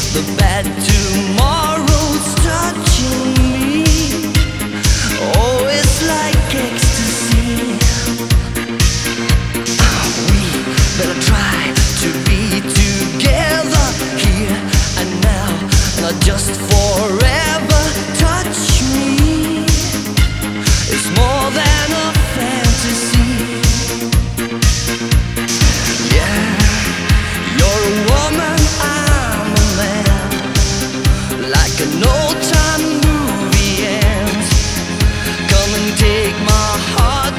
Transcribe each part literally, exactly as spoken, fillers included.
The bad tomorrow's touching me. Oh, it's like ecstasy. We better try to be together here and now, not just forever. Touch me. It's more than a fantasy. Yeah, you're a woman, I'm a man. Like an old-time movie ends. Come and take my heart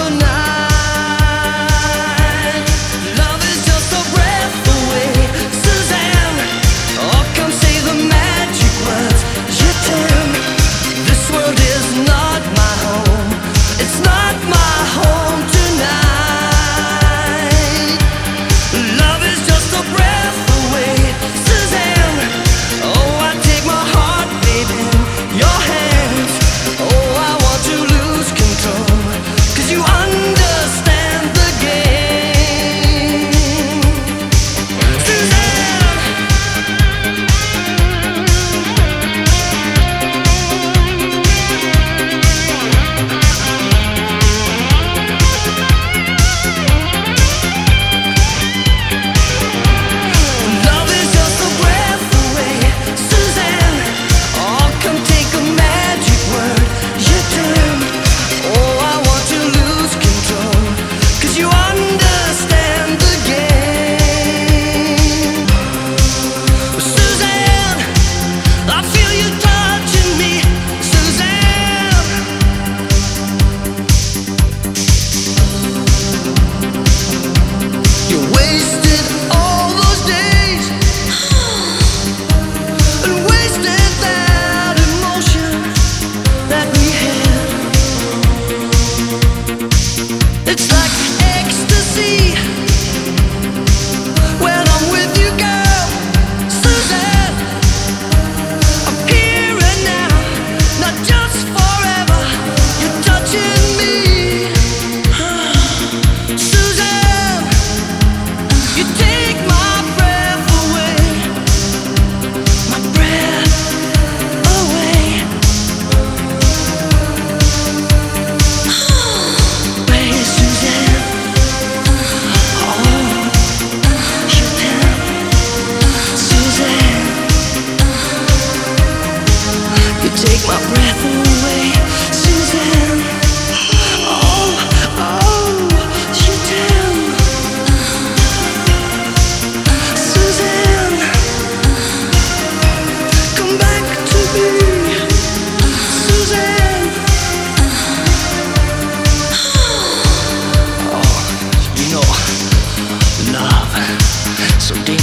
tonight. Love is just a breath away, Suzanne. Oh, come say the magic words, je t'aime. This world is not my home. It's not my home tonight. Love is just a breath away, Suzanne. Oh, I take my heart, baby, in your hands. Oh, I want to lose control, 'cause you understand the game, Suzanne. Love is just a breath away, Suzanne. Oh, come take a magic word, je t'aime. Oh, I want to lose control, 'cause you understand the game, Suzanne. I feel you touching me, Suzanne. You wasted all those days and wasted that emotion that we had. It's like ecstasy when I'm with you, girl, Suzanne. I'm here and now, not just forever. You're touching me, Suzanne. You take my breath away, my breath away. Hey, Suzanne. Oh, je t'aime, Suzanne. You take my breath away, Suzanne. Oh, oh, je t'aime, Suzanne. Come back to me, Suzanne. Oh, you know, love, so dangerous.